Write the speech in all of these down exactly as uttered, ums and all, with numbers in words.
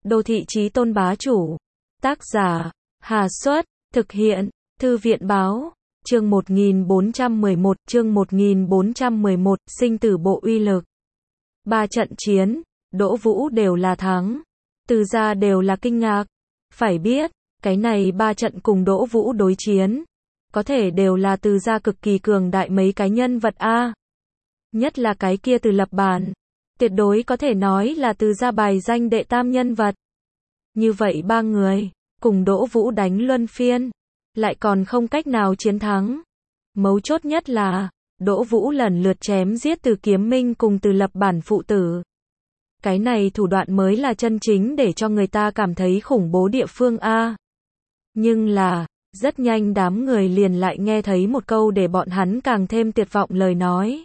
Đô thị chí tôn bá chủ. Tác giả, Hà Xuất, thực hiện, Thư viện Báo, chương một nghìn bốn trăm mười một, chương một nghìn bốn trăm mười một, sinh tử bộ uy lực. Ba trận chiến, Đỗ Vũ đều là thắng. Từ gia đều là kinh ngạc. Phải biết, cái này ba trận cùng Đỗ Vũ đối chiến, có thể đều là từ gia cực kỳ cường đại mấy cái nhân vật a. Nhất là cái kia Từ Lập Bản, tuyệt đối có thể nói là từ gia bài danh đệ tam nhân vật. Như vậy ba người, cùng Đỗ Vũ đánh luân phiên, lại còn không cách nào chiến thắng. Mấu chốt nhất là, Đỗ Vũ lần lượt chém giết Từ Kiếm Minh cùng Từ Lập Bản phụ tử. Cái này thủ đoạn mới là chân chính để cho người ta cảm thấy khủng bố địa phương a. Nhưng là, rất nhanh đám người liền lại nghe thấy một câu để bọn hắn càng thêm tuyệt vọng lời nói.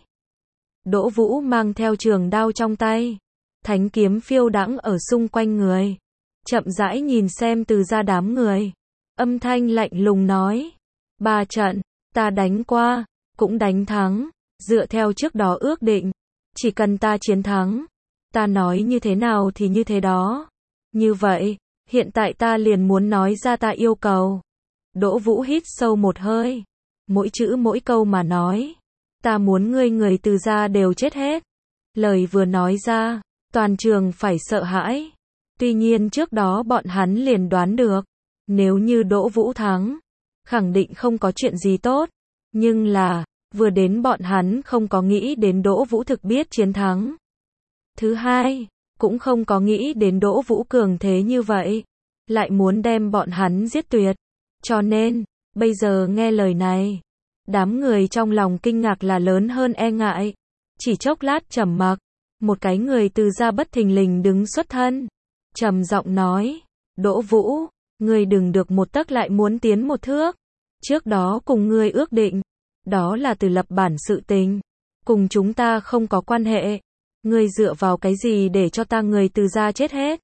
Đỗ Vũ mang theo trường đao trong tay, thánh kiếm phiêu đãng ở xung quanh người, chậm rãi nhìn xem từ gia đám người, âm thanh lạnh lùng nói: ba trận, ta đánh qua, cũng đánh thắng, dựa theo trước đó ước định, chỉ cần ta chiến thắng, ta nói như thế nào thì như thế đó. Như vậy, hiện tại ta liền muốn nói ra ta yêu cầu. Đỗ Vũ hít sâu một hơi, mỗi chữ mỗi câu mà nói: ta muốn ngươi người từ gia đều chết hết. Lời vừa nói ra, toàn trường phải sợ hãi. Tuy nhiên trước đó bọn hắn liền đoán được, nếu như Đỗ Vũ thắng, khẳng định không có chuyện gì tốt. Nhưng là, vừa đến bọn hắn không có nghĩ đến Đỗ Vũ thực biết chiến thắng. Thứ hai, cũng không có nghĩ đến Đỗ Vũ cường thế như vậy, lại muốn đem bọn hắn giết tuyệt. Cho nên, bây giờ nghe lời này, đám người trong lòng kinh ngạc là lớn hơn e ngại. Chỉ chốc lát trầm mặc, một cái người từ gia bất thình lình đứng xuất thân, trầm giọng nói: Đỗ Vũ, ngươi đừng được một tấc lại muốn tiến một thước. Trước đó cùng ngươi ước định, đó là Từ Lập Bản sự tình, cùng chúng ta không có quan hệ. Ngươi dựa vào cái gì để cho ta người từ gia chết hết?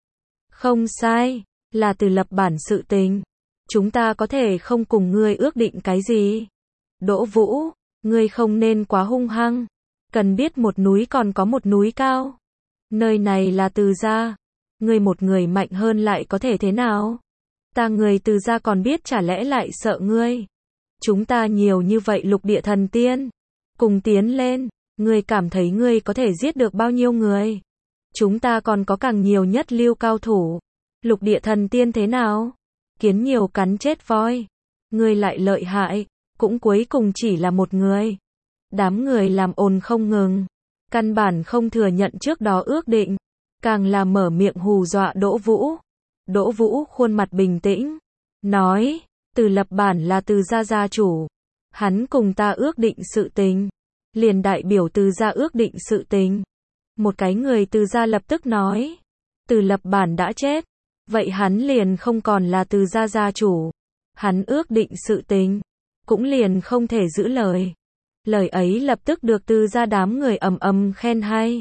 Không sai, là Từ Lập Bản sự tình, chúng ta có thể không cùng ngươi ước định cái gì. Đỗ Vũ, ngươi không nên quá hung hăng, cần biết một núi còn có một núi cao. Nơi này là từ gia, ngươi một người mạnh hơn lại có thể thế nào? Ta người từ gia còn biết chả lẽ lại sợ ngươi? Chúng ta nhiều như vậy lục địa thần tiên, cùng tiến lên, ngươi cảm thấy ngươi có thể giết được bao nhiêu người? Chúng ta còn có càng nhiều nhất lưu cao thủ. Lục địa thần tiên thế nào? Kiến nhiều cắn chết voi. Ngươi lại lợi hại, cũng cuối cùng chỉ là một người. Đám người làm ồn không ngừng, căn bản không thừa nhận trước đó ước định, càng là mở miệng hù dọa Đỗ Vũ. Đỗ Vũ khuôn mặt bình tĩnh, nói: Từ Lập Bản là từ gia gia chủ, hắn cùng ta ước định sự tình, liền đại biểu từ gia ước định sự tình. Một cái người từ gia lập tức nói: Từ Lập Bản đã chết, vậy hắn liền không còn là từ gia gia chủ, hắn ước định sự tình, cũng liền không thể giữ lời. Lời ấy lập tức được từ gia đám người ầm ầm khen hay.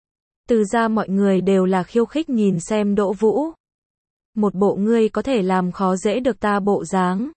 Từ gia mọi người đều là khiêu khích nhìn xem Đỗ Vũ. Một bộ ngươi có thể làm khó dễ được ta bộ dáng.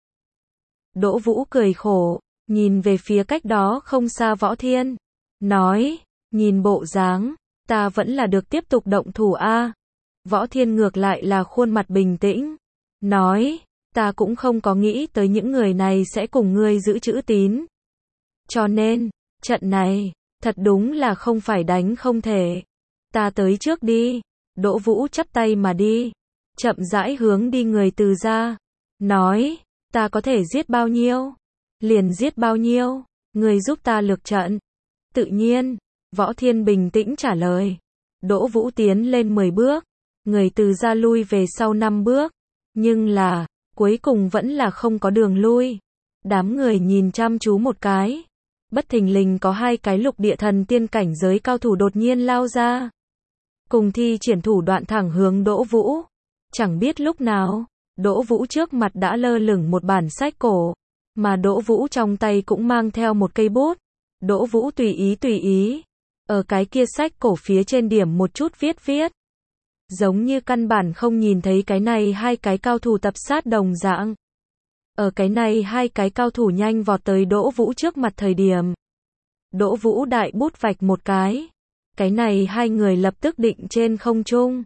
Đỗ Vũ cười khổ, nhìn về phía cách đó không xa Võ Thiên, nói: nhìn bộ dáng, ta vẫn là được tiếp tục động thủ a. Võ Thiên ngược lại là khuôn mặt bình tĩnh, nói: ta cũng không có nghĩ tới những người này sẽ cùng ngươi giữ chữ tín. Cho nên, trận này, thật đúng là không phải đánh không thể. Ta tới trước đi. Đỗ Vũ chắp tay mà đi, chậm rãi hướng đi người từ gia, nói: ta có thể giết bao nhiêu, liền giết bao nhiêu, người giúp ta lược trận. Tự nhiên, Võ Thiên bình tĩnh trả lời. Đỗ Vũ tiến lên mười bước, người từ gia lui về sau năm bước, nhưng là, cuối cùng vẫn là không có đường lui. Đám người nhìn chăm chú một cái, bất thình lình có hai cái lục địa thần tiên cảnh giới cao thủ đột nhiên lao ra, cùng thi triển thủ đoạn thẳng hướng Đỗ Vũ. Chẳng biết lúc nào, Đỗ Vũ trước mặt đã lơ lửng một bản sách cổ, mà Đỗ Vũ trong tay cũng mang theo một cây bút. Đỗ Vũ tùy ý tùy ý, ở cái kia sách cổ phía trên điểm một chút viết viết, giống như căn bản không nhìn thấy cái này hai cái cao thủ tập sát đồng dạng. Ở cái này hai cái cao thủ nhanh vọt tới Đỗ Vũ trước mặt thời điểm, Đỗ Vũ đại bút vạch một cái, cái này hai người lập tức định trên không trung,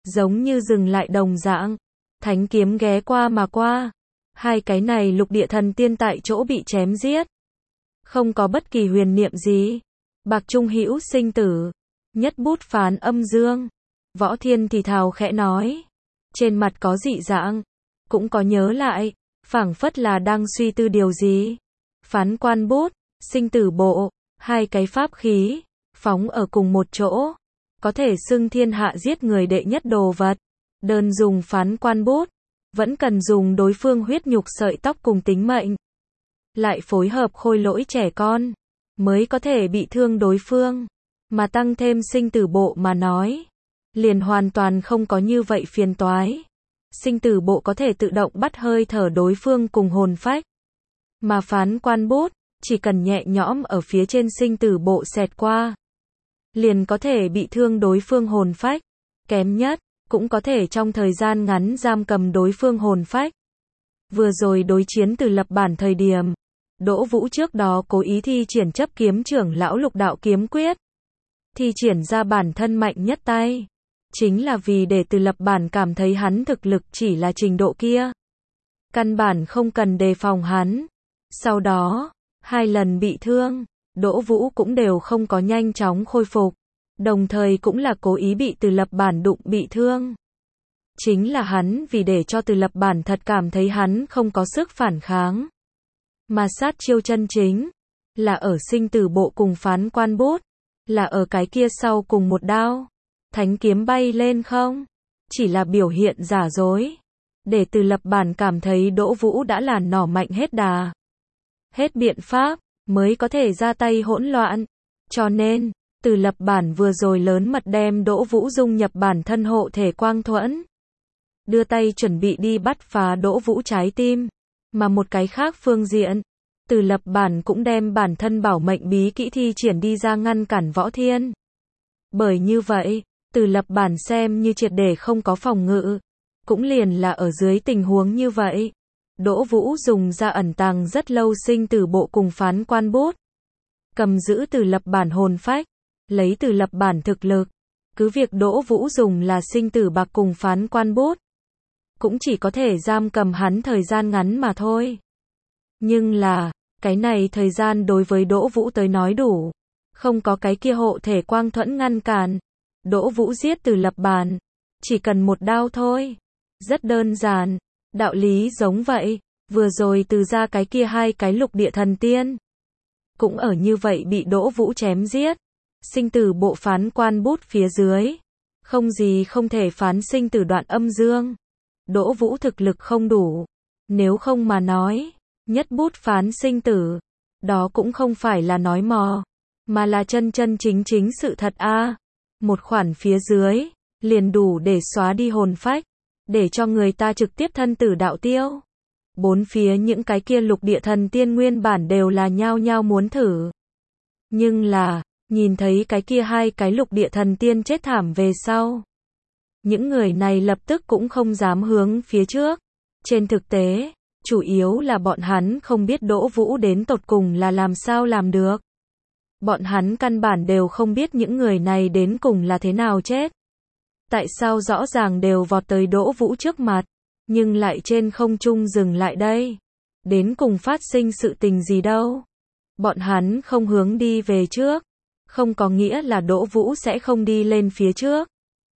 giống như dừng lại đồng dạng. Thánh kiếm ghé qua mà qua. Hai cái này lục địa thần tiên tại chỗ bị chém giết. Không có bất kỳ huyền niệm gì. Bạc trung hữu sinh tử. Nhất bút phán âm dương. Võ Thiên thì thào khẽ nói. Trên mặt có dị dạng. Cũng có nhớ lại. Phảng phất là đang suy tư điều gì. Phán quan bút, sinh tử bộ. Hai cái pháp khí. Phóng ở cùng một chỗ. Có thể xưng thiên hạ giết người đệ nhất đồ vật. Đơn dùng phán quan bút. Vẫn cần dùng đối phương huyết nhục sợi tóc cùng tính mệnh. Lại phối hợp khôi lỗi trẻ con. Mới có thể bị thương đối phương. Mà tăng thêm sinh tử bộ mà nói. Liền hoàn toàn không có như vậy phiền toái. Sinh tử bộ có thể tự động bắt hơi thở đối phương cùng hồn phách. Mà phán quan bút, chỉ cần nhẹ nhõm ở phía trên sinh tử bộ xẹt qua. Liền có thể bị thương đối phương hồn phách. Kém nhất, cũng có thể trong thời gian ngắn giam cầm đối phương hồn phách. Vừa rồi đối chiến từ lập bản thời điểm. Đỗ Vũ trước đó cố ý thi triển chấp kiếm trưởng lão lục đạo kiếm quyết. Thi triển ra bản thân mạnh nhất tay. Chính là vì để từ lập bản cảm thấy hắn thực lực chỉ là trình độ kia. Căn bản không cần đề phòng hắn. Sau đó, hai lần bị thương, Đỗ Vũ cũng đều không có nhanh chóng khôi phục. Đồng thời cũng là cố ý bị từ lập bản đụng bị thương. Chính là hắn vì để cho từ lập bản thật cảm thấy hắn không có sức phản kháng. Mà sát chiêu chân chính, là ở sinh tử bộ cùng phán quan bút, là ở cái kia sau cùng một đao. Thánh kiếm bay lên không? Chỉ là biểu hiện giả dối. Để từ lập bản cảm thấy Đỗ Vũ đã là nỏ mạnh hết đà. Hết biện pháp, mới có thể ra tay hỗn loạn. Cho nên, từ lập bản vừa rồi lớn mật đem Đỗ Vũ dung nhập bản thân hộ thể quang thuẫn. Đưa tay chuẩn bị đi bắt phá Đỗ Vũ trái tim. Mà một cái khác phương diện, từ lập bản cũng đem bản thân bảo mệnh bí kỹ thi triển đi ra ngăn cản Võ Thiên. Bởi như vậy, từ lập bản xem như triệt để không có phòng ngự. Cũng liền là ở dưới tình huống như vậy. Đỗ Vũ dùng ra ẩn tàng rất lâu sinh tử bộ cùng phán quan bút. Cầm giữ từ lập bản hồn phách. Lấy từ lập bản thực lực. Cứ việc Đỗ Vũ dùng là sinh tử bạc cùng phán quan bút. Cũng chỉ có thể giam cầm hắn thời gian ngắn mà thôi. Nhưng là, cái này thời gian đối với Đỗ Vũ tới nói đủ. Không có cái kia hộ thể quang thuẫn ngăn cản. Đỗ Vũ giết từ lập bản. Chỉ cần một đao thôi. Rất đơn giản. Đạo lý giống vậy. Vừa rồi từ ra cái kia hai cái lục địa thần tiên. Cũng ở như vậy bị Đỗ Vũ chém giết. Sinh tử bộ phán quan bút phía dưới. Không gì không thể phán sinh tử đoạn âm dương. Đỗ Vũ thực lực không đủ. Nếu không mà nói. Nhất bút phán sinh tử. Đó cũng không phải là nói mò. Mà là chân chân chính chính sự thật a. À. Một khoản phía dưới. Liền đủ để xóa đi hồn phách. Để cho người ta trực tiếp thân tử đạo tiêu. Bốn phía những cái kia lục địa thần tiên nguyên bản đều là nhao nhao muốn thử. Nhưng là, nhìn thấy cái kia hai cái lục địa thần tiên chết thảm về sau. Những người này lập tức cũng không dám hướng phía trước. Trên thực tế, chủ yếu là bọn hắn không biết Đỗ Vũ đến tột cùng là làm sao làm được. Bọn hắn căn bản đều không biết những người này đến cùng là thế nào chết. Tại sao rõ ràng đều vọt tới Đỗ Vũ trước mặt, nhưng lại trên không trung dừng lại đây? Đến cùng phát sinh sự tình gì đâu? Bọn hắn không hướng đi về trước, không có nghĩa là Đỗ Vũ sẽ không đi lên phía trước.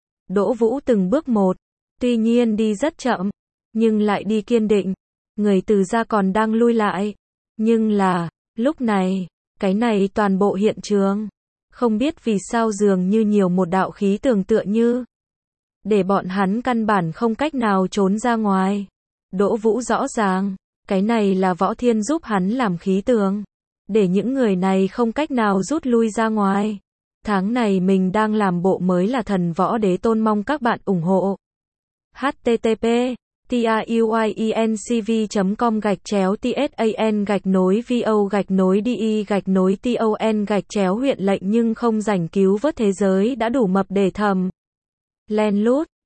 Đỗ Vũ từng bước một, tuy nhiên đi rất chậm, nhưng lại đi kiên định. Người từ ra còn đang lui lại, nhưng là, lúc này, cái này toàn bộ hiện trường, không biết vì sao dường như nhiều một đạo khí tường tựa như. Để bọn hắn căn bản không cách nào trốn ra ngoài. Đỗ Vũ rõ ràng, cái này là Võ Thiên giúp hắn làm khí tường. Để những người này không cách nào rút lui ra ngoài. Tháng này mình đang làm bộ mới là Thần Võ Đế Tôn, mong các bạn ủng hộ. h t t p tiuyencv chấm com gạch chéo tsan gạch nối vo gạch nối di gạch nối ton gạch chéo huyện lệnh nhưng không rảnh cứu vớt thế giới đã đủ mập để thầm. Len lút.